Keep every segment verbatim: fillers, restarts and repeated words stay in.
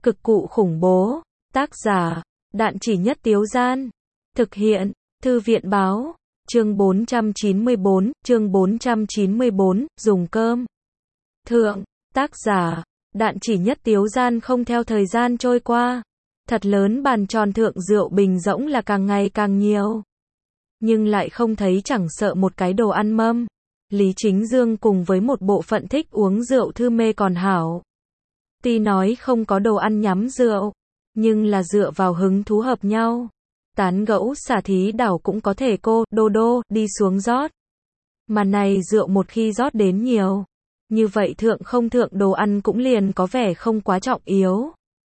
Cực cụ khủng bố. Tác giả, Đạn Chỉ Nhất Tiếu Gian. Thực hiện, Thư viện báo. Chương bốn trăm chín mươi bốn, chương bốn trăm chín mươi bốn, dùng cơm. Thượng, tác giả, Đạn Chỉ Nhất Tiếu Gian. Không theo thời gian trôi qua, thật lớn bàn tròn thượng rượu bình rỗng là càng ngày càng nhiều. Nhưng lại không thấy chẳng sợ một cái đồ ăn mâm. Lý Chính Dương cùng với một bộ phận thích uống rượu thư mê còn hảo. Tuy nói không có đồ ăn nhắm rượu, nhưng là dựa vào hứng thú hợp nhau. Tán gẫu xả thí đảo cũng có thể cô, đô đô, đi xuống rót. Mà này rượu một khi rót đến nhiều, như vậy thượng không thượng đồ ăn cũng liền có vẻ không quá trọng yếu.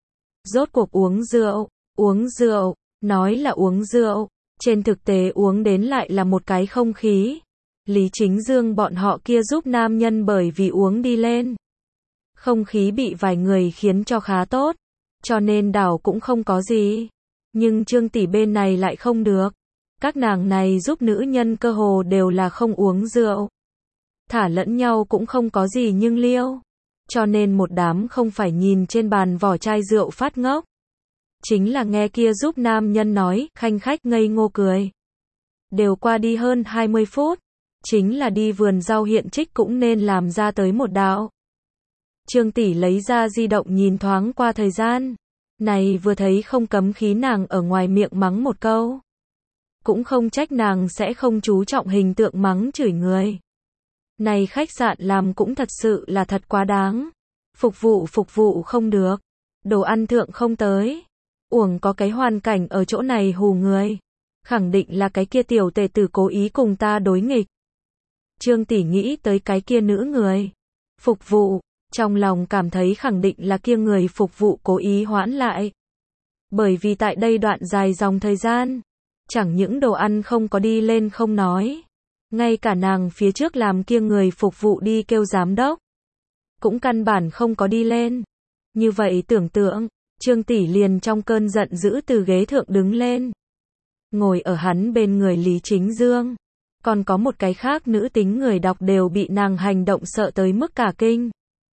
Rốt cuộc uống rượu, uống rượu, nói là uống rượu, trên thực tế uống đến lại là một cái không khí. Lý Chính Dương bọn họ kia giúp nam nhân bởi vì uống đi lên. Không khí bị vài người khiến cho khá tốt, cho nên đảo cũng không có gì. Nhưng Trương tỷ bên này lại không được. Các nàng này giúp nữ nhân cơ hồ đều là không uống rượu. Thả lẫn nhau cũng không có gì nhưng liêu. Cho nên một đám không phải nhìn trên bàn vỏ chai rượu phát ngốc. Chính là nghe kia giúp nam nhân nói, khanh khách ngây ngô cười. Đều qua đi hơn hai mươi phút. Chính là đi vườn rau hiện trích cũng nên làm ra tới một đạo. Trương tỷ lấy ra di động nhìn thoáng qua thời gian. Này vừa thấy không cấm khí nàng ở ngoài miệng mắng một câu. Cũng không trách nàng sẽ không chú trọng hình tượng mắng chửi người. Này khách sạn làm cũng thật sự là thật quá đáng. Phục vụ phục vụ không được. Đồ ăn thượng không tới. Uổng có cái hoàn cảnh ở chỗ này hù người. Khẳng định là cái kia tiểu tề tử cố ý cùng ta đối nghịch. Trương tỷ nghĩ tới cái kia nữ người. Phục vụ. Trong lòng cảm thấy khẳng định là kia người phục vụ cố ý hoãn lại. Bởi vì tại đây đoạn dài dòng thời gian, chẳng những đồ ăn không có đi lên không nói. Ngay cả nàng phía trước làm kia người phục vụ đi kêu giám đốc. Cũng căn bản không có đi lên. Như vậy tưởng tượng, Trương tỷ liền trong cơn giận dữ từ ghế thượng đứng lên. Ngồi ở hắn bên người Lý Chính Dương. Còn có một cái khác nữ tính người đọc đều bị nàng hành động sợ tới mức cả kinh.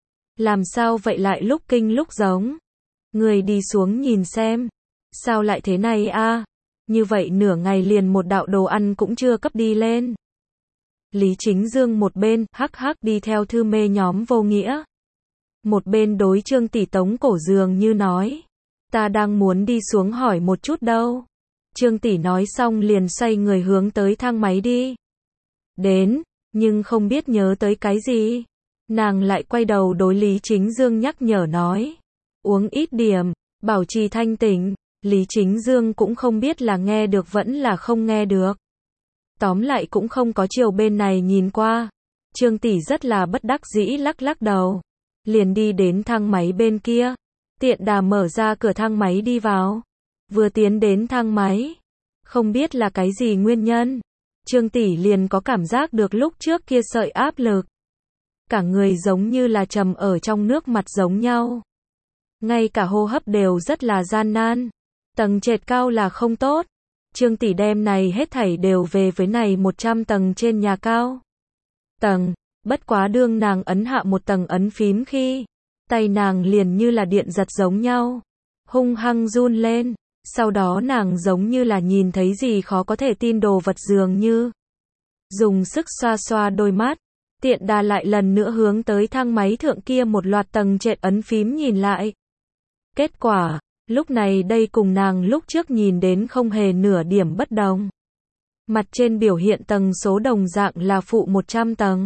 Làm sao vậy lại lúc kinh lúc giống? Người đi xuống nhìn xem. Sao lại thế này a? Như vậy nửa ngày liền một đạo đồ ăn cũng chưa cấp đi lên. Lý Chính Dương một bên, hắc hắc đi theo thư mê nhóm vô nghĩa. Một bên đối Trương tỷ tống cổ dường như nói. Ta đang muốn đi xuống hỏi một chút đâu. Trương tỷ nói xong liền xoay người hướng tới thang máy đi. Đến, nhưng không biết nhớ tới cái gì. Nàng lại quay đầu đối Lý Chính Dương nhắc nhở nói. Uống ít điểm, bảo trì thanh tỉnh. Lý Chính Dương cũng không biết là nghe được vẫn là không nghe được. Tóm lại cũng không có chiều bên này nhìn qua. Trương tỷ rất là bất đắc dĩ lắc lắc đầu. Liền đi đến thang máy bên kia. Tiện đà mở ra cửa thang máy đi vào. Vừa tiến đến thang máy. Không biết là cái gì nguyên nhân. Trương tỷ liền có cảm giác được lúc trước kia sợi áp lực. Cả người giống như là trầm ở trong nước mặt giống nhau. Ngay cả hô hấp đều rất là gian nan. Tầng trệt cao là không tốt. Trương tỷ đem này hết thảy đều về với này một trăm tầng trên nhà cao. Tầng, bất quá đương nàng ấn hạ một tầng ấn phím khi, tay nàng liền như là điện giật giống nhau. Hung hăng run lên. Sau đó nàng giống như là nhìn thấy gì khó có thể tin đồ vật dường như. Dùng sức xoa xoa đôi mắt. Tiện đà lại lần nữa hướng tới thang máy thượng kia một loạt tầng trệt ấn phím nhìn lại. Kết quả, lúc này đây cùng nàng lúc trước nhìn đến không hề nửa điểm bất đồng. Mặt trên biểu hiện tầng số đồng dạng là phụ một trăm tầng.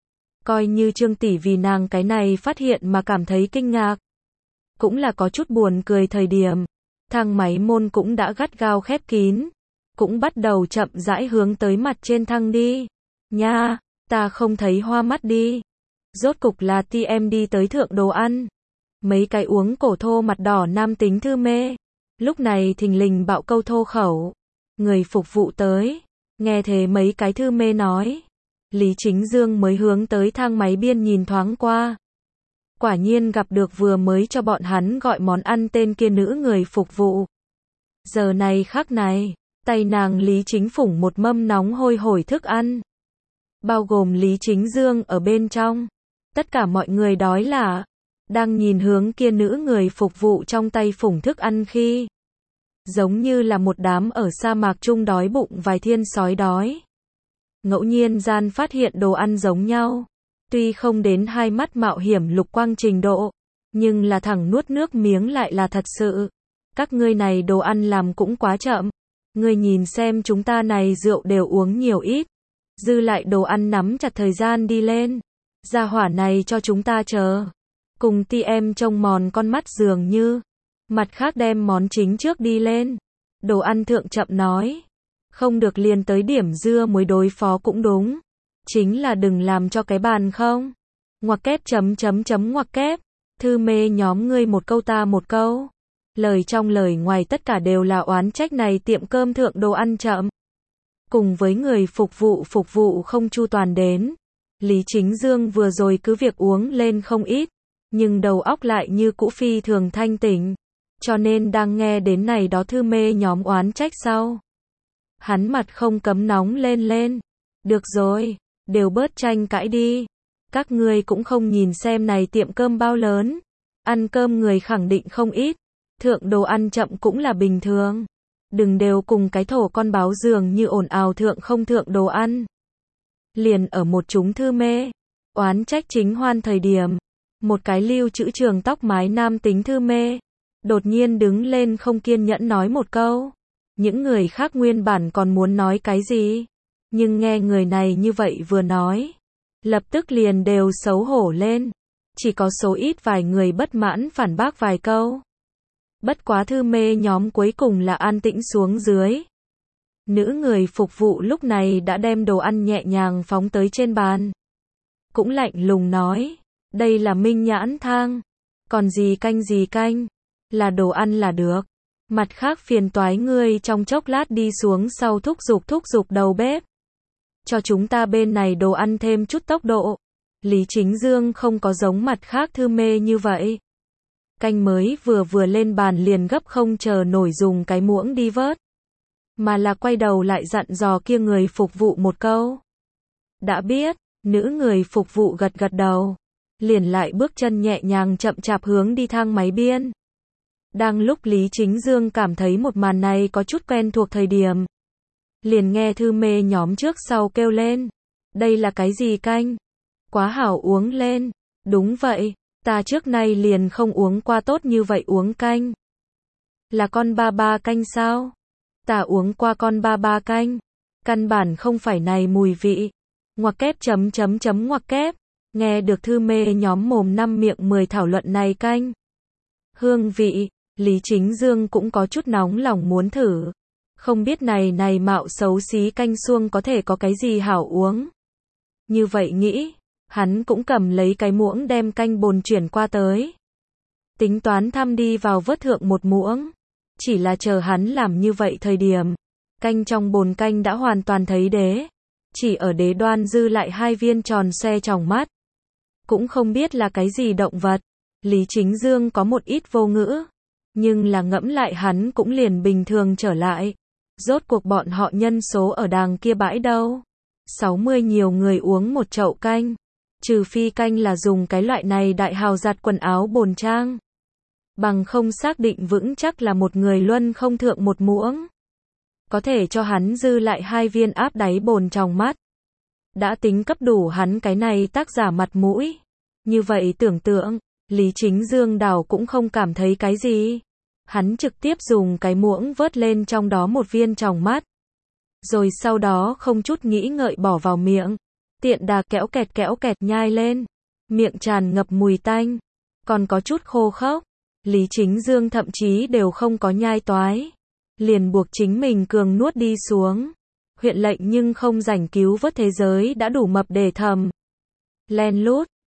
Coi như Trương tỷ vì nàng cái này phát hiện mà cảm thấy kinh ngạc. Cũng là có chút buồn cười thời điểm. Thang máy môn cũng đã gắt gao khép kín. Cũng bắt đầu chậm rãi hướng tới mặt trên thang đi. Nha! Ta không thấy hoa mắt đi. Rốt cục là ti em đi tới thượng đồ ăn. Mấy cái uống cổ thô mặt đỏ nam tính thư mê. Lúc này thình lình bạo câu thô khẩu. Người phục vụ tới. Nghe thế mấy cái thư mê nói. Lý Chính Dương mới hướng tới thang máy biên nhìn thoáng qua. Quả nhiên gặp được vừa mới cho bọn hắn gọi món ăn tên kia nữ người phục vụ. Giờ này khắc này, tay nàng Lý Chính phủng một mâm nóng hôi hổi thức ăn. Bao gồm Lý Chính Dương ở bên trong. Tất cả mọi người đói là, đang nhìn hướng kia nữ người phục vụ trong tay phủng thức ăn khi giống như là một đám ở sa mạc chung đói bụng vài thiên sói đói. Ngẫu nhiên gian phát hiện đồ ăn giống nhau, tuy không đến hai mắt mạo hiểm lục quang trình độ, nhưng là thẳng nuốt nước miếng lại là thật sự. Các ngươi này đồ ăn làm cũng quá chậm. Ngươi nhìn xem chúng ta này rượu đều uống nhiều ít, dư lại đồ ăn nắm chặt thời gian đi lên. Gia hỏa này cho chúng ta chờ. Cùng ti em trông mòn con mắt dường như. Mặt khác đem món chính trước đi lên. Đồ ăn thượng chậm nói. Không được liền tới điểm dưa muối đối phó cũng đúng. Chính là đừng làm cho cái bàn không. Ngoặc kép chấm chấm chấm ngoặc kép. Thư mê nhóm ngươi một câu ta một câu. Lời trong lời ngoài tất cả đều là oán trách này tiệm cơm thượng đồ ăn chậm. Cùng với người phục vụ phục vụ không chu toàn đến. Lý Chính Dương vừa rồi cứ việc uống lên không ít, nhưng đầu óc lại như cũ phi thường thanh tỉnh. Cho nên đang nghe đến này đó thư mê nhóm oán trách sau. Hắn mặt không cấm nóng lên lên. Được rồi, đều bớt tranh cãi đi. Các ngươi cũng không nhìn xem này tiệm cơm bao lớn. Ăn cơm người khẳng định không ít. Thượng đồ ăn chậm cũng là bình thường. Đừng đều cùng cái thổ con báo dường như ồn ào thượng không thượng đồ ăn. Liền ở một chúng thư mê, oán trách chính hoan thời điểm. Một cái lưu chữ trường tóc mái nam tính thư mê. Đột nhiên đứng lên không kiên nhẫn nói một câu. Những người khác nguyên bản còn muốn nói cái gì. Nhưng nghe người này như vậy vừa nói. Lập tức liền đều xấu hổ lên. Chỉ có số ít vài người bất mãn phản bác vài câu. Bất quá thư mê nhóm cuối cùng là an tĩnh xuống dưới. Nữ người phục vụ lúc này đã đem đồ ăn nhẹ nhàng phóng tới trên bàn. Cũng lạnh lùng nói. Đây là minh nhãn thang. Còn gì canh gì canh. Là đồ ăn là được. Mặt khác phiền toái ngươi trong chốc lát đi xuống sau thúc giục thúc giục đầu bếp. Cho chúng ta bên này đồ ăn thêm chút tốc độ. Lý Chính Dương không có giống mặt khác thư mê như vậy. Canh mới vừa vừa lên bàn liền gấp không chờ nổi dùng cái muỗng đi vớt. Mà là quay đầu lại dặn dò kia người phục vụ một câu. Đã biết, nữ người phục vụ gật gật đầu. Liền lại bước chân nhẹ nhàng chậm chạp hướng đi thang máy biên. Đang lúc Lý Chính Dương cảm thấy một màn này có chút quen thuộc thời điểm. Liền nghe thư mê nhóm trước sau kêu lên. Đây là cái gì canh? Quá hảo uống lên. Đúng vậy, ta trước nay liền không uống qua tốt như vậy uống canh. Là con ba ba canh sao? Ta uống qua con ba ba canh. Căn bản không phải này mùi vị. Ngoặc kép chấm chấm chấm ngoặc kép. Nghe được thư mê nhóm mồm năm miệng mười thảo luận này canh. Hương vị, Lý Chính Dương cũng có chút nóng lòng muốn thử. Không biết này này mạo xấu xí canh xuông có thể có cái gì hảo uống. Như vậy nghĩ, hắn cũng cầm lấy cái muỗng đem canh bồn chuyển qua tới. Tính toán thăm đi vào vớt thượng một muỗng. Chỉ là chờ hắn làm như vậy thời điểm. Canh trong bồn canh đã hoàn toàn thấy đế. Chỉ ở đế đoan dư lại hai viên tròn xoe tròng mắt. Cũng không biết là cái gì động vật. Lý Chính Dương có một ít vô ngữ. Nhưng là ngẫm lại hắn cũng liền bình thường trở lại. Rốt cuộc bọn họ nhân số ở đàng kia bãi đâu. sáu mươi nhiều người uống một chậu canh. Trừ phi canh là dùng cái loại này đại hào giặt quần áo bồn trang. Bằng không xác định vững chắc là một người luân không thượng một muỗng. Có thể cho hắn dư lại hai viên áp đáy bồn trong mắt. Đã tính cấp đủ hắn cái này tác giả mặt mũi. Như vậy tưởng tượng, Lý Chính Dương đảo cũng không cảm thấy cái gì. Hắn trực tiếp dùng cái muỗng vớt lên trong đó một viên trong mắt. Rồi sau đó không chút nghĩ ngợi bỏ vào miệng. Tiện đà kéo kẹt kéo kẹt nhai lên. Miệng tràn ngập mùi tanh. Còn có chút khô khốc. Lý Chính Dương thậm chí đều không có nhai toái. Liền buộc chính mình cường nuốt đi xuống. Huyện lệnh nhưng không rảnh cứu vớt thế giới đã đủ mập để thầm. Len lút,